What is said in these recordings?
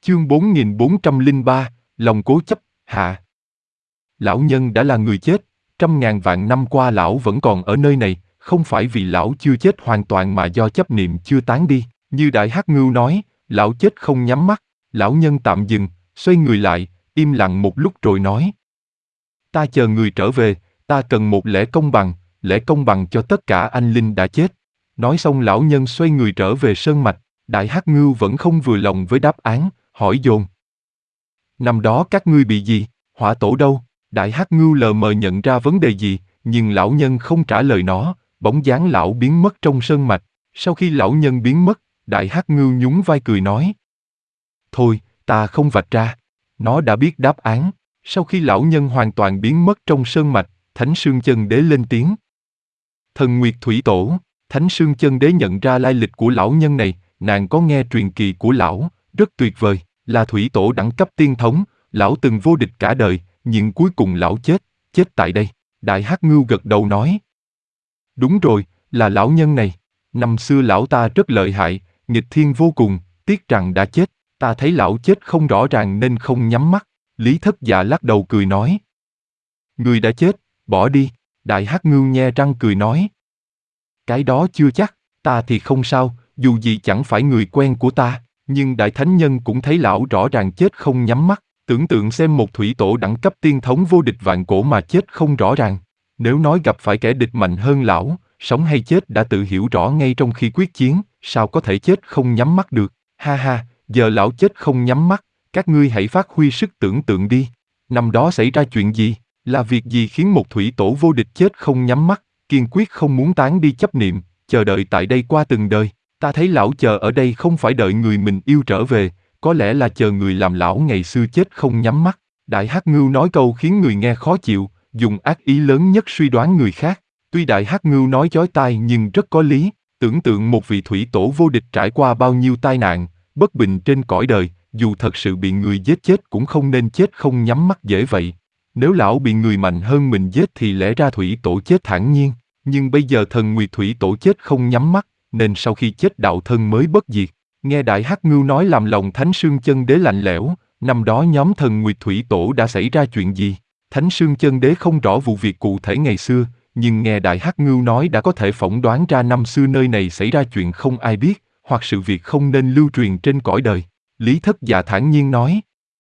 Chương 4403, lòng cố chấp, hạ. Lão nhân đã là người chết, trăm ngàn vạn năm qua lão vẫn còn ở nơi này, không phải vì lão chưa chết hoàn toàn mà do chấp niệm chưa tán đi. Như Đại Hắc Ngưu nói, lão chết không nhắm mắt. Lão nhân tạm dừng, xoay người lại, im lặng một lúc rồi nói. Ta chờ người trở về, ta cần một lẽ công bằng cho tất cả anh linh đã chết. Nói xong lão nhân xoay người trở về sơn mạch. Đại Hắc Ngưu vẫn không vừa lòng với đáp án, hỏi dồn. Năm đó các ngươi bị gì, hỏa tổ đâu? Đại Hắc Ngưu lờ mờ nhận ra vấn đề gì, nhưng lão nhân không trả lời nó, bóng dáng lão biến mất trong sơn mạch. Sau khi lão nhân biến mất, Đại Hắc Ngưu nhún vai cười nói. Thôi, ta không vạch ra. Nó đã biết đáp án. Sau khi lão nhân hoàn toàn biến mất trong sơn mạch, Thánh Sương Chân Đế lên tiếng. Thần Nguyệt Thủy Tổ. Thánh Sương Chân Đế nhận ra lai lịch của lão nhân này, nàng có nghe truyền kỳ của lão, rất tuyệt vời, là thủy tổ đẳng cấp tiên thống, lão từng vô địch cả đời, nhưng cuối cùng lão chết tại đây. Đại Hắc Ngưu gật đầu nói. Đúng rồi, là lão nhân này. Năm xưa lão ta rất lợi hại, nghịch thiên vô cùng, tiếc rằng đã chết, ta thấy lão chết không rõ ràng nên không nhắm mắt. Lý Thất Dạ lắc đầu cười nói. Người đã chết, bỏ đi. Đại Hắc Ngưu nhe răng cười nói. Cái đó chưa chắc, ta thì không sao, dù gì chẳng phải người quen của ta, nhưng Đại Thánh Nhân cũng thấy lão rõ ràng chết không nhắm mắt. Tưởng tượng xem một thủy tổ đẳng cấp tiên thống vô địch vạn cổ mà chết không rõ ràng. Nếu nói gặp phải kẻ địch mạnh hơn lão, sống hay chết đã tự hiểu rõ ngay trong khi quyết chiến, sao có thể chết không nhắm mắt được. Ha ha, giờ lão chết không nhắm mắt, các ngươi hãy phát huy sức tưởng tượng đi. Năm đó xảy ra chuyện gì, là việc gì khiến một thủy tổ vô địch chết không nhắm mắt, kiên quyết không muốn tán đi chấp niệm, chờ đợi tại đây qua từng đời. Ta thấy lão chờ ở đây không phải đợi người mình yêu trở về, có lẽ là chờ người làm lão ngày xưa chết không nhắm mắt. Đại Hắc Ngưu nói câu khiến người nghe khó chịu, dùng ác ý lớn nhất suy đoán người khác. Tuy Đại Hắc Ngưu nói chói tai nhưng rất có lý. Tưởng tượng một vị thủy tổ vô địch trải qua bao nhiêu tai nạn, bất bình trên cõi đời, dù thật sự bị người giết chết cũng không nên chết không nhắm mắt dễ vậy. Nếu lão bị người mạnh hơn mình giết thì lẽ ra thủy tổ chết thản nhiên. Nhưng bây giờ thần Nguyệt Thủy Tổ chết không nhắm mắt, nên sau khi chết đạo thân mới bất diệt. Nghe Đại Hắc Ngưu nói làm lòng Thánh Sương Chân Đế lạnh lẽo, năm đó nhóm thần Nguyệt Thủy Tổ đã xảy ra chuyện gì? Thánh Sương Chân Đế không rõ vụ việc cụ thể ngày xưa, nhưng nghe Đại Hắc Ngưu nói đã có thể phỏng đoán ra năm xưa nơi này xảy ra chuyện không ai biết, hoặc sự việc không nên lưu truyền trên cõi đời. Lý Thất Dạ thản nhiên nói.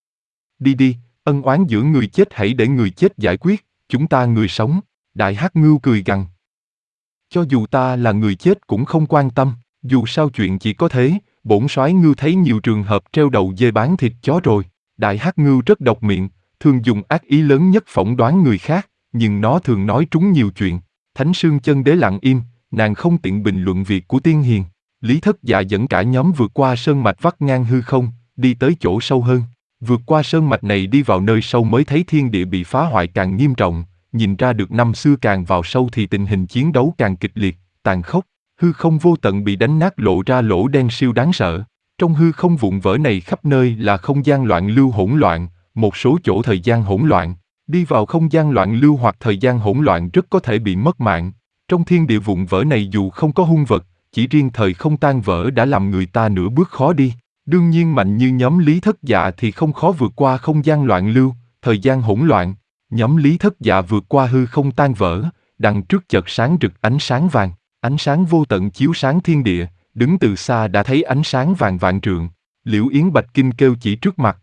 Đi đi, ân oán giữa người chết hãy để người chết giải quyết, chúng ta người sống. Đại Hắc Ngưu cười gằn. Cho dù ta là người chết cũng không quan tâm, dù sao chuyện chỉ có thế, bổn soái Ngưu thấy nhiều trường hợp treo đầu dê bán thịt chó rồi. Đại Hắc Ngưu rất độc miệng, thường dùng ác ý lớn nhất phỏng đoán người khác, nhưng nó thường nói trúng nhiều chuyện. Thánh Sương Chân Đế lặng im, nàng không tiện bình luận việc của tiên hiền. Lý Thất Dạ dẫn cả nhóm vượt qua sơn mạch vắt ngang hư không, đi tới chỗ sâu hơn. Vượt qua sơn mạch này đi vào nơi sâu mới thấy thiên địa bị phá hoại càng nghiêm trọng. Nhìn ra được năm xưa càng vào sâu thì tình hình chiến đấu càng kịch liệt, tàn khốc. Hư không vô tận bị đánh nát lộ ra lỗ đen siêu đáng sợ. Trong hư không vụn vỡ này khắp nơi là không gian loạn lưu hỗn loạn, một số chỗ thời gian hỗn loạn. Đi vào không gian loạn lưu hoặc thời gian hỗn loạn rất có thể bị mất mạng. Trong thiên địa vụn vỡ này dù không có hung vật, chỉ riêng thời không tan vỡ đã làm người ta nửa bước khó đi. Đương nhiên mạnh như nhóm Lý Thất Dạ thì không khó vượt qua không gian loạn lưu, thời gian hỗn loạn. Nhóm Lý Thất Dạ vượt qua hư không tan vỡ, đằng trước chợt sáng rực ánh sáng vàng, ánh sáng vô tận chiếu sáng thiên địa, đứng từ xa đã thấy ánh sáng vàng vạn trượng. Liễu Yến Bạch Kinh kêu chỉ trước mặt.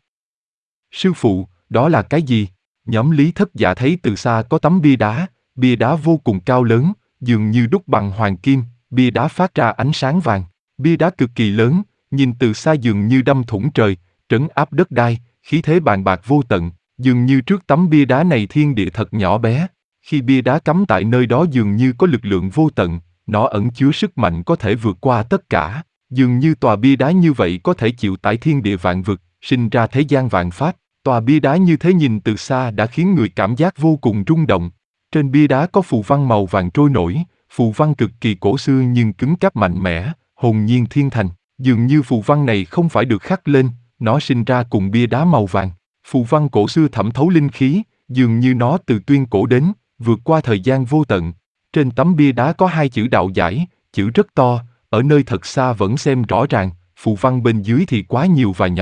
Sư phụ, đó là cái gì? Nhóm Lý Thất Dạ thấy từ xa có tấm bia đá vô cùng cao lớn, dường như đúc bằng hoàng kim, bia đá phát ra ánh sáng vàng. Bia đá cực kỳ lớn, nhìn từ xa dường như đâm thủng trời, trấn áp đất đai, khí thế bàn bạc vô tận. Dường như trước tấm bia đá này thiên địa thật nhỏ bé, khi bia đá cắm tại nơi đó dường như có lực lượng vô tận, nó ẩn chứa sức mạnh có thể vượt qua tất cả, dường như tòa bia đá như vậy có thể chịu tải thiên địa vạn vực, sinh ra thế gian vạn pháp. Tòa bia đá như thế nhìn từ xa đã khiến người cảm giác vô cùng rung động. Trên bia đá có phù văn màu vàng trôi nổi, phù văn cực kỳ cổ xưa nhưng cứng cáp mạnh mẽ, hồn nhiên thiên thành. Dường như phù văn này không phải được khắc lên, nó sinh ra cùng bia đá màu vàng. Phù văn cổ xưa thẩm thấu linh khí, dường như nó từ tuyên cổ đến, vượt qua thời gian vô tận. Trên tấm bia đá có hai chữ đạo giải, chữ rất to, ở nơi thật xa vẫn xem rõ ràng, phù văn bên dưới thì quá nhiều và nhỏ,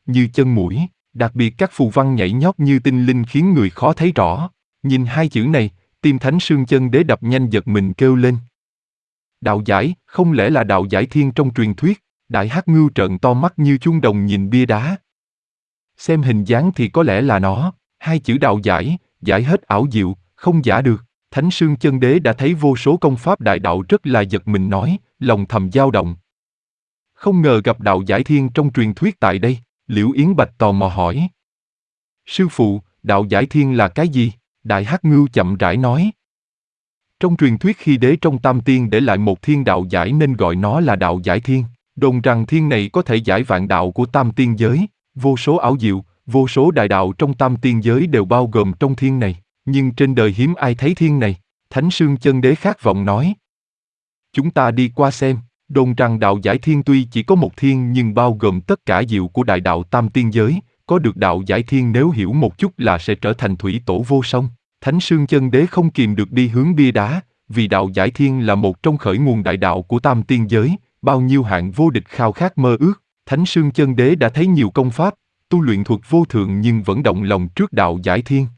như chân mũi, đặc biệt các phù văn nhảy nhót như tinh linh khiến người khó thấy rõ. Nhìn hai chữ này, tim Thánh Sương Chân Đế đập nhanh giật mình kêu lên. Đạo giải, không lẽ là đạo giải thiên trong truyền thuyết? Đại Hắc Ngưu trợn to mắt như chuông đồng nhìn bia đá. Xem hình dáng thì có lẽ là nó, hai chữ đạo giải, giải hết ảo diệu, không giả được. Thánh Sương Chân Đế đã thấy vô số công pháp đại đạo rất là giật mình nói, lòng thầm dao động. Không ngờ gặp đạo giải thiên trong truyền thuyết tại đây, Liễu Yến Bạch tò mò hỏi. Sư phụ, đạo giải thiên là cái gì? Đại Hắc Ngưu chậm rãi nói. Trong truyền thuyết khi đế trong Tam Tiên để lại một thiên đạo giải nên gọi nó là đạo giải thiên. Đồn rằng thiên này có thể giải vạn đạo của Tam Tiên giới, vô số ảo diệu, vô số đại đạo trong Tam Tiên giới đều bao gồm trong thiên này. Nhưng trên đời hiếm ai thấy thiên này. Thánh Sương Chân Đế khát vọng nói. Chúng ta đi qua xem. Đồn rằng đạo giải thiên tuy chỉ có một thiên nhưng bao gồm tất cả diệu của đại đạo Tam Tiên giới, có được đạo giải thiên nếu hiểu một chút là sẽ trở thành thủy tổ vô song. Thánh Sương Chân Đế không kìm được đi hướng bia đá, vì đạo giải thiên là một trong khởi nguồn đại đạo của Tam Tiên giới, bao nhiêu hạng vô địch khao khát mơ ước. Thánh Sương Chân Đế đã thấy nhiều công pháp, tu luyện thuật vô thượng nhưng vẫn động lòng trước đạo giải thiên.